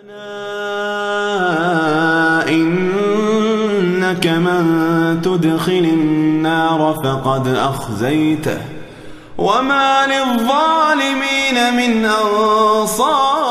إنك من تدخل النار فقد أخزيته وما للظالمين من أنصار.